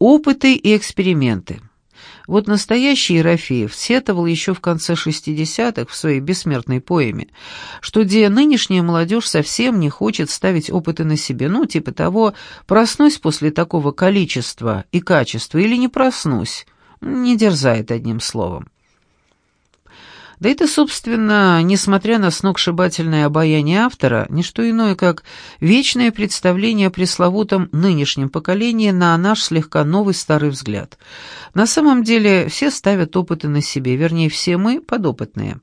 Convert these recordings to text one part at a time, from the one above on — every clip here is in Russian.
Опыты и эксперименты. Вот настоящий Ерофеев сетовал еще в конце 60-х в своей бессмертной поэме, что где нынешняя молодежь совсем не хочет ставить опыты на себе, ну, типа того, проснусь после такого количества и качества или не проснусь, не дерзает одним словом. Да это, собственно, несмотря на сногсшибательное обаяние автора, не что иное, как вечное представление о пресловутом нынешнем поколении на наш слегка новый старый взгляд. На самом деле все ставят опыты на себе, вернее, все мы подопытные.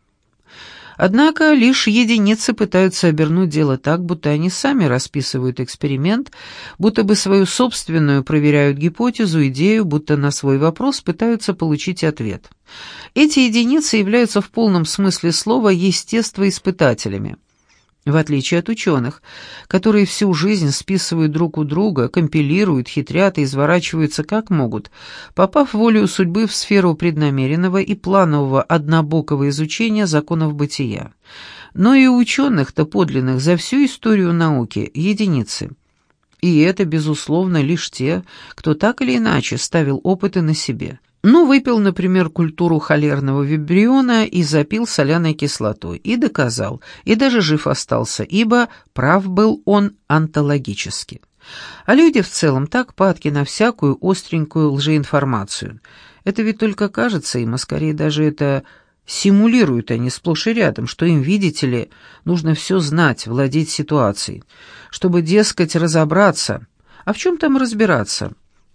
Однако лишь единицы пытаются обернуть дело так, будто они сами расписывают эксперимент, будто бы свою собственную проверяют гипотезу, идею, будто на свой вопрос пытаются получить ответ. Эти единицы являются в полном смысле слова естествоиспытателями. В отличие от ученых, которые всю жизнь списывают друг у друга, компилируют, хитрят и изворачиваются как могут, попав волею судьбы в сферу преднамеренного и планового однобокого изучения законов бытия. Но и у ученых-то подлинных за всю историю науки единицы. И это, безусловно, лишь те, кто так или иначе ставил опыты на себе. Ну, выпил, например, культуру холерного вибриона и запил соляной кислотой, и доказал, и даже жив остался, ибо прав был он онтологически. А люди в целом так падки на всякую остренькую лжеинформацию. Это ведь только кажется им, а скорее даже это симулируют они сплошь и рядом, что им, видите ли, нужно все знать, владеть ситуацией, чтобы, дескать, разобраться. А в чем там разбираться?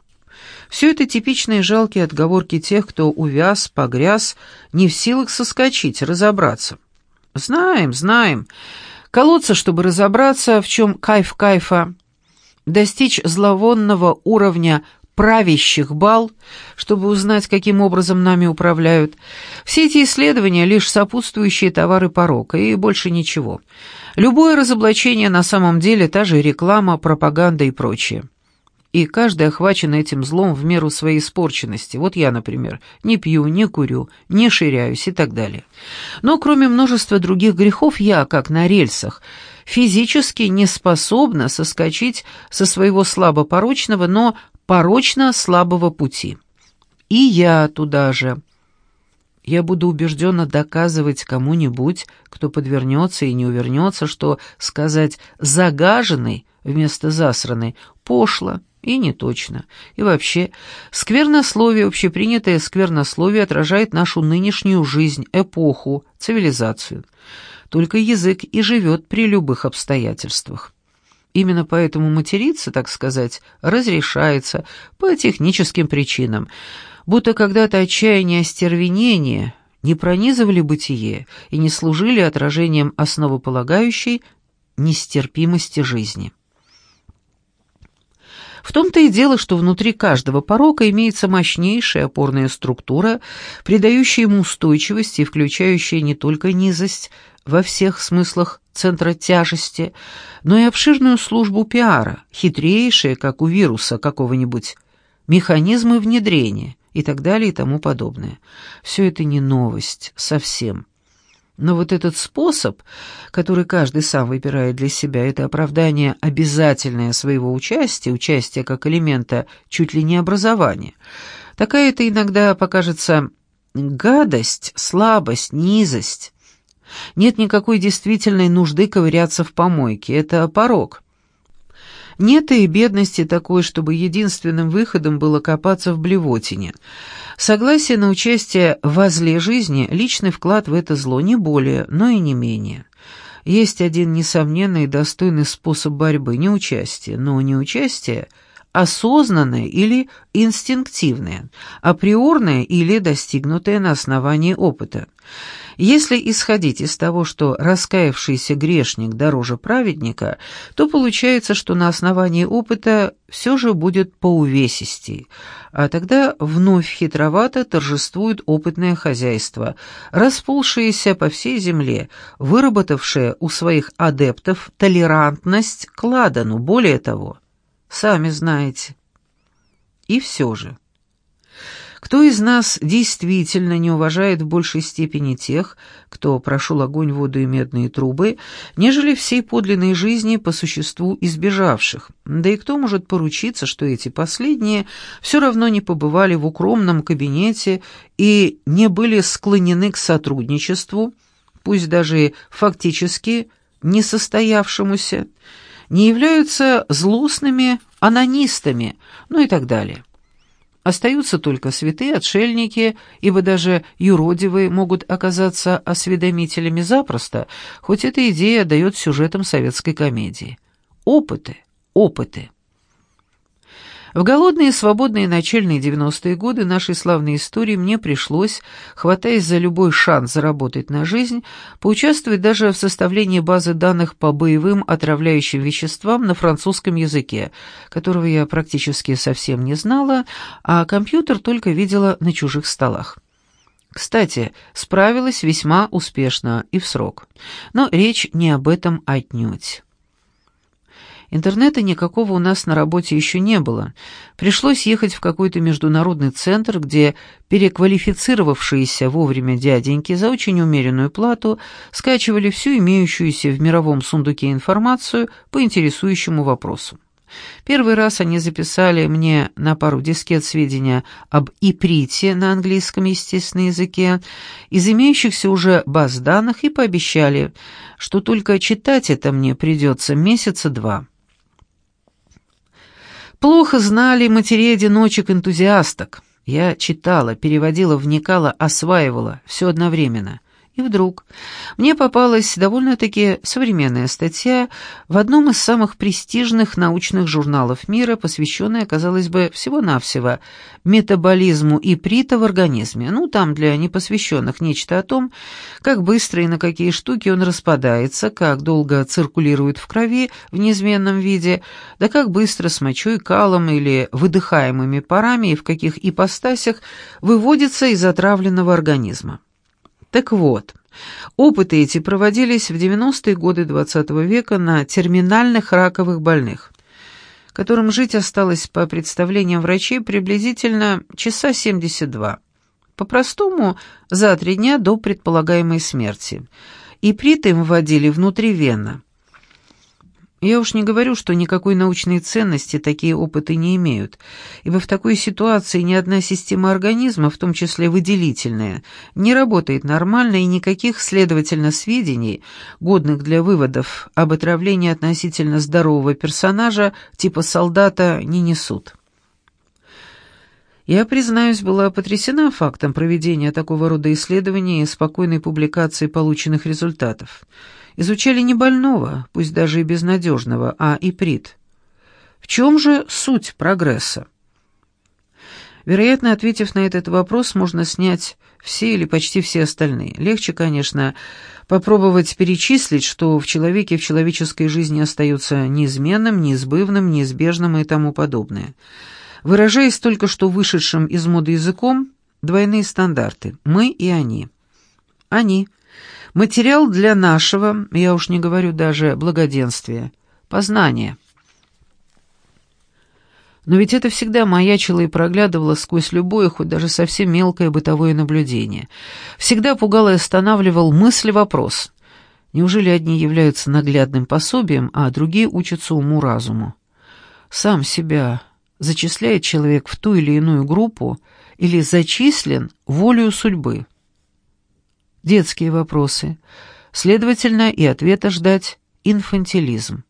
Все это типичные жалкие отговорки тех, кто увяз, погряз, не в силах соскочить, разобраться. Знаем, знаем. Колоться, чтобы разобраться, в чем кайф кайфа, достичь зловонного уровня правящих бал, чтобы узнать, каким образом нами управляют. Все эти исследования — лишь сопутствующие товары порока, и больше ничего. Любое разоблачение на самом деле — та же реклама, пропаганда и прочее. И каждый охвачен этим злом в меру своей испорченности. Вот я, например, не пью, не курю, не ширяюсь и так далее. Но кроме множества других грехов, я, как на рельсах, физически не способна соскочить со своего слабопорочного, но порочно-слабого пути. И я туда же. Я буду убежденно доказывать кому-нибудь, кто подвернется и не увернется, что сказать «загаженный» вместо «засранный» пошло и неточно. И вообще, сквернословие, общепринятое сквернословие отражает нашу нынешнюю жизнь, эпоху, цивилизацию. Только язык и живет при любых обстоятельствах. Именно поэтому материться, так сказать, разрешается по техническим причинам, будто когда-то отчаяние и остервенение не пронизывали бытие и не служили отражением основополагающей нестерпимости жизни. В том-то и дело, что внутри каждого порока имеется мощнейшая опорная структура, придающая ему устойчивость и включающая не только низость во всех смыслах центра тяжести, но и обширную службу пиара, хитрейшие, как у вируса какого-нибудь, механизмы внедрения и так далее и тому подобное. Все это не новость совсем. Но вот этот способ, который каждый сам выбирает для себя, это оправдание обязательное своего участия как элемента чуть ли не образования. Такая-то иногда покажется гадость, слабость, низость. Нет никакой действительной нужды ковыряться в помойке, это порок. Нет и бедности такой, чтобы единственным выходом было копаться в блевотине. Согласие на участие во зле жизни — личный вклад в это зло, не более, но и не менее. Есть один несомненный и достойный способ борьбы — неучастие, но неучастие осознанное или инстинктивное, априорное или достигнутое на основании опыта. Если исходить из того, что раскаявшийся грешник дороже праведника, то получается, что на основании опыта все же будет поувесистей, а тогда вновь хитровато торжествует опытное хозяйство, расползшееся по всей земле, выработавшее у своих адептов толерантность к ладану, более того, сами знаете. И все же. Кто из нас действительно не уважает в большей степени тех, кто прошел огонь, воду и медные трубы, нежели всей подлинной жизни по существу избежавших? Да и кто может поручиться, что эти последние все равно не побывали в укромном кабинете и не были склонены к сотрудничеству, пусть даже фактически несостоявшемуся, не являются злостными анонистами, ну и так далее. Остаются только святые отшельники, ибо даже юродивые могут оказаться осведомителями запросто, хоть эта идея дает сюжетам советской комедии. Опыты, опыты. В голодные и свободные начальные 90-е годы нашей славной истории мне пришлось, хватаясь за любой шанс заработать на жизнь, поучаствовать даже в составлении базы данных по боевым отравляющим веществам на французском языке, которого я практически совсем не знала, а компьютер только видела на чужих столах. Кстати, справилась весьма успешно и в срок. Но речь не об этом отнюдь. Интернета никакого у нас на работе еще не было. Пришлось ехать в какой-то международный центр, где переквалифицировавшиеся вовремя дяденьки за очень умеренную плату скачивали всю имеющуюся в мировом сундуке информацию по интересующему вопросу. Первый раз они записали мне на пару дискет сведения об иприте на английском, естественном языке из имеющихся уже баз данных и пообещали, что только читать это мне придется месяца 2. Плохо знали матерей-одиночек-энтузиасток. Я читала, переводила, вникала, осваивала, все одновременно. И вдруг мне попалась довольно-таки современная статья в одном из самых престижных научных журналов мира, посвященная, казалось бы, всего-навсего метаболизму иприта в организме. Ну, там для непосвященных нечто о том, как быстро и на какие штуки он распадается, как долго циркулирует в крови в неизменном виде, да как быстро с мочой, калом или выдыхаемыми парами и в каких ипостасях выводится из отравленного организма. Так вот, опыты эти проводились в 90-е годы XX века на терминальных раковых больных, которым жить осталось, по представлениям врачей, приблизительно часа 72. По-простому, за 3 дня до предполагаемой смерти. Иприт им вводили внутривенно. Я уж не говорю, что никакой научной ценности такие опыты не имеют, ибо в такой ситуации ни одна система организма, в том числе выделительная, не работает нормально и никаких, следовательно, сведений, годных для выводов об отравлении относительно здорового персонажа типа солдата, не несут. Я, признаюсь, была потрясена фактом проведения такого рода исследований и спокойной публикации полученных результатов. Изучали не больного, пусть даже и безнадежного, а иприт. В чем же суть прогресса? Вероятно, ответив на этот вопрос, можно снять все или почти все остальные. Легче, конечно, попробовать перечислить, что в человеке, в человеческой жизни остается неизменным, неизбывным, неизбежным и тому подобное. Выражаясь только что вышедшим из моды языком, двойные стандарты «мы» и «они». «Они» — материал для нашего, я уж не говорю даже благоденствия, познания. Но ведь это всегда маячило и проглядывало сквозь любое, хоть даже совсем мелкое бытовое наблюдение. Всегда пугал и останавливал мысль-вопрос. Неужели одни являются наглядным пособием, а другие учатся уму-разуму? Сам себя зачисляет человек в ту или иную группу или зачислен волею судьбы? Детские вопросы. Следовательно, и ответа ждать инфантилизм.